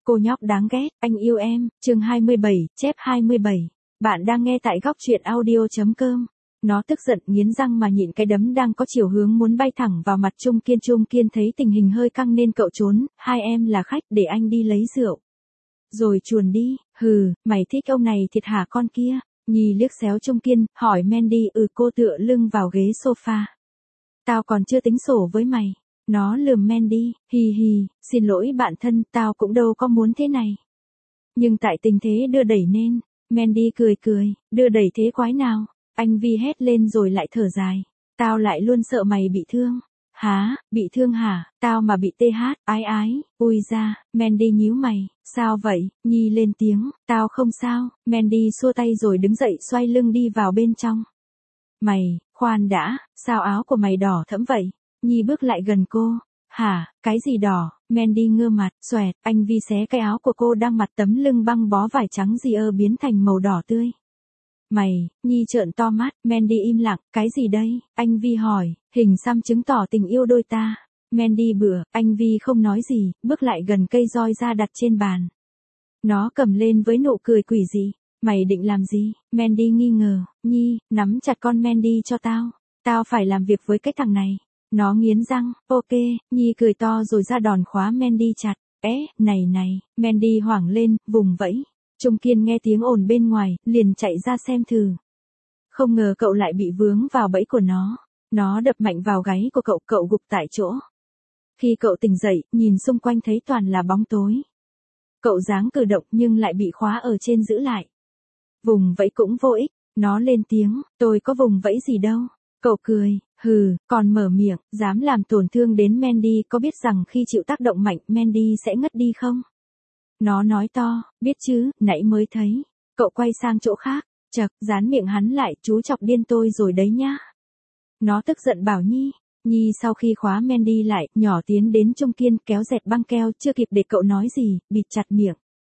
Cô nhóc đáng ghét, anh yêu em, chương 27, chép 27. Bạn đang nghe tại góc truyện audio.com. Nó tức giận nghiến răng mà nhịn cái đấm đang có chiều hướng muốn bay thẳng vào mặt Trung Kiên. Trung Kiên thấy tình hình hơi căng nên cậu trốn, hai em là khách để anh đi lấy rượu. Rồi chuồn đi, hừ, mày thích ông này thiệt hả con kia? Nhi liếc xéo Trung Kiên, hỏi Mandy. Cô tựa lưng vào ghế sofa. Tao còn chưa tính sổ với mày. Nó lườm Mandy, hì hì, xin lỗi bạn thân, tao cũng đâu có muốn thế này. Nhưng tại tình thế đưa đẩy nên, Mandy cười cười, đưa đẩy thế quái nào? Anh Vi hét lên rồi lại thở dài. Tao lại luôn sợ mày bị thương. Hả, bị thương hả? Tao mà bị TH, ái ái, ui ra, Mandy nhíu mày, sao vậy? Nhi lên tiếng, tao không sao, Mandy xua tay rồi đứng dậy xoay lưng đi vào bên trong. Mày, khoan đã, sao áo của mày đỏ thẫm vậy? Nhi bước lại gần cô. Hả, cái gì đỏ? Mandy ngơ mặt, xoẹt, anh Vi xé cái áo của cô đang mặc tấm lưng băng bó vải trắng biến thành màu đỏ tươi. Mày, Nhi trợn to mắt, Mandy im lặng, cái gì đây? Anh Vi hỏi, hình xăm chứng tỏ tình yêu đôi ta. Mandy bựa, anh Vi không nói gì, bước lại gần cây roi ra đặt trên bàn. Nó cầm lên với nụ cười quỷ dị. Mày định làm gì? Mandy nghi ngờ, Nhi, nắm chặt con Mandy cho tao. Tao phải làm việc với cái thằng này. Nó nghiến răng, ok, Nhi cười to rồi ra đòn khóa Mandy chặt. Này, Mandy hoảng lên, vùng vẫy. Trung Kiên nghe tiếng ồn bên ngoài, liền chạy ra xem thử. Không ngờ cậu lại bị vướng vào bẫy của nó. Nó đập mạnh vào gáy của cậu gục tại chỗ. Khi cậu tỉnh dậy, nhìn xung quanh thấy toàn là bóng tối. Cậu dáng cử động nhưng lại bị khóa ở trên giữ lại. Vùng vẫy cũng vô ích, nó lên tiếng, tôi có vùng vẫy gì đâu. Cậu cười, hừ, còn mở miệng, dám làm tổn thương đến Mandy, có biết rằng khi chịu tác động mạnh Mandy sẽ ngất đi không? Nó nói to, biết chứ, nãy mới thấy. Cậu quay sang chỗ khác, chậc, dán miệng hắn lại, chú chọc điên tôi rồi đấy nhá. Nó tức giận bảo Nhi sau khi khóa Mandy lại, nhỏ tiến đến Trung Kiên kéo dẹt băng keo, chưa kịp để cậu nói gì, bịt chặt miệng.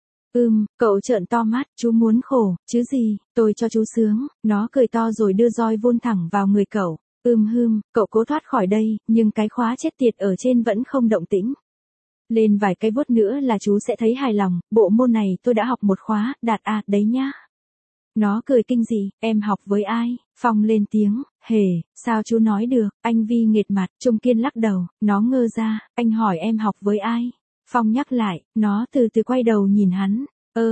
Cậu trợn to mắt, chú muốn khổ, chứ gì, tôi cho chú sướng. Nó cười to rồi đưa roi vun thẳng vào người cậu. Cậu cố thoát khỏi đây, nhưng cái khóa chết tiệt ở trên vẫn không động tĩnh. Lên vài cái vuốt nữa là chú sẽ thấy hài lòng, bộ môn này tôi đã học một khóa, đạt à, đấy nhá. Nó cười kinh dị, em học với ai? Phong lên tiếng, hề, sao chú nói được? Anh Vi nghệt mặt, Trung Kiên lắc đầu, nó ngơ ra, anh hỏi em học với ai? Phong nhắc lại, nó từ từ quay đầu nhìn hắn,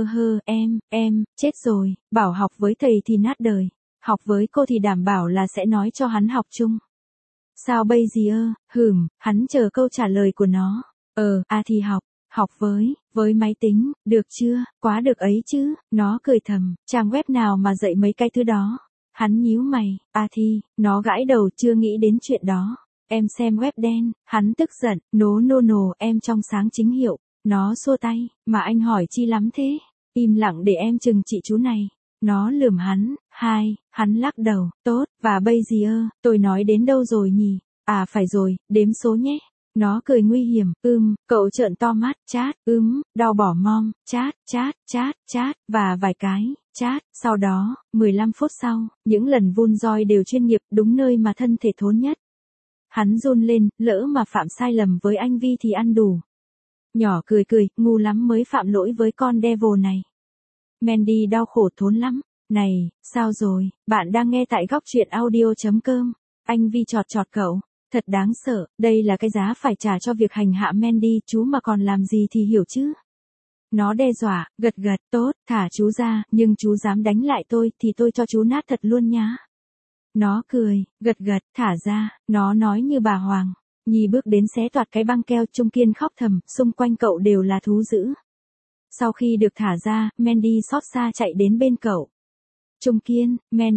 em, chết rồi, bảo học với thầy thì nát đời, học với cô thì đảm bảo là sẽ nói cho hắn học chung. Sao bây giờ? Hắn chờ câu trả lời của nó. Thì học với máy tính, được chưa, quá được ấy chứ, nó cười thầm, trang web nào mà dạy mấy cái thứ đó. Hắn nhíu mày, nó gãi đầu chưa nghĩ đến chuyện đó. Em xem web đen, hắn tức giận, no, em trong sáng chính hiệu. Nó xua tay, mà anh hỏi chi lắm thế, im lặng để em chừng trị chú này. Nó lườm hắn, hắn lắc đầu, tốt, và bây giờ, tôi nói đến đâu rồi nhỉ? À phải rồi, đếm số nhé. Nó cười nguy hiểm, cậu trợn to mắt, chát, đau bỏ mom, chát, và vài cái, chát, sau đó, 15 phút sau, những lần vun roi đều chuyên nghiệp, đúng nơi mà thân thể thốn nhất. Hắn run lên, lỡ mà phạm sai lầm với anh Vi thì ăn đủ. Nhỏ cười, ngu lắm mới phạm lỗi với con devil này. Mandy đau khổ thốn lắm. Này, sao rồi, bạn đang nghe tại góc truyện audio.com. Anh Vi chọt cậu. Thật đáng sợ, đây là cái giá phải trả cho việc hành hạ Mandy, chú mà còn làm gì thì hiểu chứ. Nó đe dọa, gật, tốt, thả chú ra, nhưng chú dám đánh lại tôi thì tôi cho chú nát thật luôn nhá. Nó cười, gật, thả ra, nó nói như bà Hoàng. Nhi bước đến xé toạc cái băng keo, Trung Kiên khóc thầm, xung quanh cậu đều là thú dữ. Sau khi được thả ra, Mandy xót xa chạy đến bên cậu. Trung Kiên,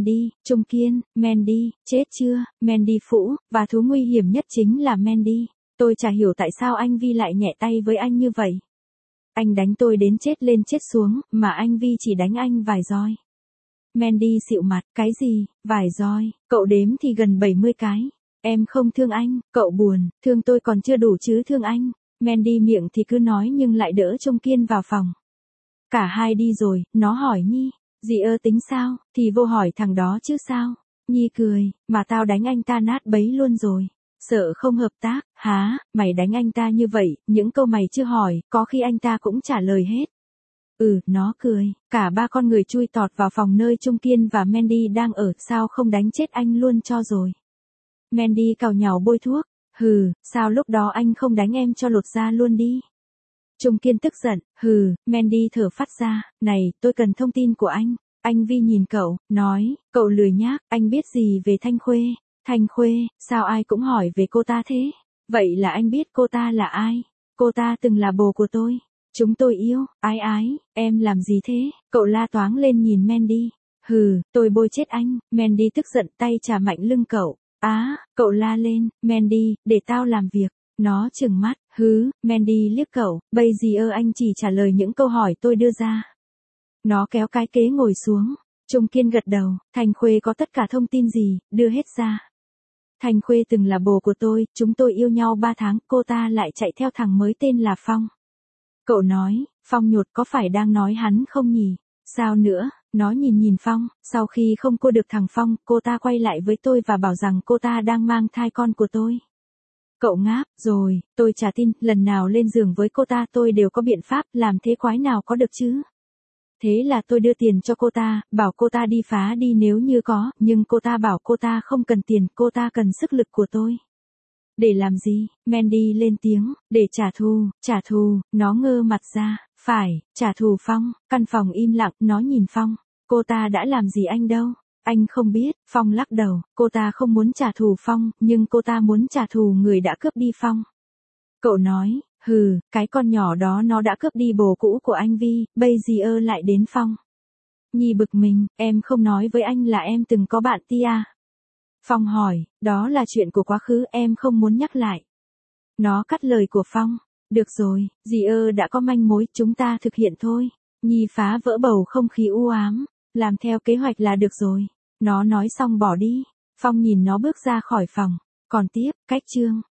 Mandy, chết chưa, Mandy phũ, và thú nguy hiểm nhất chính là Mandy. Tôi chả hiểu tại sao anh Vi lại nhẹ tay với anh như vậy. Anh đánh tôi đến chết lên chết xuống, mà anh Vi chỉ đánh anh vài roi. Mandy xịu mặt, cái gì, vài roi, cậu đếm thì gần 70 cái. Em không thương anh, cậu buồn, thương tôi còn chưa đủ chứ thương anh. Mandy miệng thì cứ nói nhưng lại đỡ Trung Kiên vào phòng. Cả hai đi rồi, nó hỏi Nhi, dì tính sao, thì vô hỏi thằng đó chứ sao. Nhi cười, mà tao đánh anh ta nát bấy luôn rồi. sợ không hợp tác, há, mày đánh anh ta như vậy, những câu mày chưa hỏi, có khi anh ta cũng trả lời hết. Nó cười, cả ba con người chui tọt vào phòng nơi Trung Kiên và Mandy đang ở, sao không đánh chết anh luôn cho rồi. Mandy càu nhàu bôi thuốc, sao lúc đó anh không đánh em cho lột da luôn đi. Trung Kiên tức giận, Mandy thở phát ra, này, tôi cần thông tin của anh. Anh Vi nhìn cậu, nói, cậu lười nhác, anh biết gì về Thanh Khuê? Thanh Khuê, sao ai cũng hỏi về cô ta thế? Vậy là anh biết cô ta là ai? Cô ta từng là bồ của tôi. Chúng tôi yêu, ái, em làm gì thế? Cậu la toáng lên nhìn Mandy. Tôi bôi chết anh. Mandy tức giận tay chà mạnh lưng cậu. Cậu la lên, Mandy, để tao làm việc. Nó trừng mắt, Mandy liếc cậu, bây giờ anh chỉ trả lời những câu hỏi tôi đưa ra. Nó kéo cái ghế ngồi xuống. Trung Kiên gật đầu, Thanh Khuê có tất cả thông tin gì, đưa hết ra. Thanh Khuê từng là bồ của tôi, chúng tôi yêu nhau 3 tháng, cô ta lại chạy theo thằng mới tên là Phong. Cậu nói, Phong nhột có phải đang nói hắn không nhỉ? Sao nữa, nó nhìn Phong, sau khi không cua được thằng Phong, cô ta quay lại với tôi và bảo rằng cô ta đang mang thai con của tôi. Cậu ngáp, rồi, tôi chả tin, lần nào lên giường với cô ta tôi đều có biện pháp, làm thế quái nào có được chứ? Thế là tôi đưa tiền cho cô ta, bảo cô ta đi phá đi nếu như có, nhưng cô ta bảo cô ta không cần tiền, cô ta cần sức lực của tôi. Để làm gì? Mandy lên tiếng, để trả thù, nó ngơ mặt ra, phải, trả thù Phong, căn phòng im lặng, nó nhìn Phong, cô ta đã làm gì anh đâu, anh không biết, Phong lắc đầu, cô ta không muốn trả thù Phong, nhưng cô ta muốn trả thù người đã cướp đi Phong. Cậu nói, cái con nhỏ đó nó đã cướp đi bồ cũ của anh Vi, bây giờ lại đến Phong. Nhi bực mình, em không nói với anh là em từng có bạn Tia. Phong hỏi, đó là chuyện của quá khứ, em không muốn nhắc lại. Nó cắt lời của Phong, được rồi, đã có manh mối, chúng ta thực hiện thôi. Nhi phá vỡ bầu không khí u ám, làm theo kế hoạch là được rồi. Nó nói xong bỏ đi, Phong nhìn nó bước ra khỏi phòng, còn tiếp, cách chương.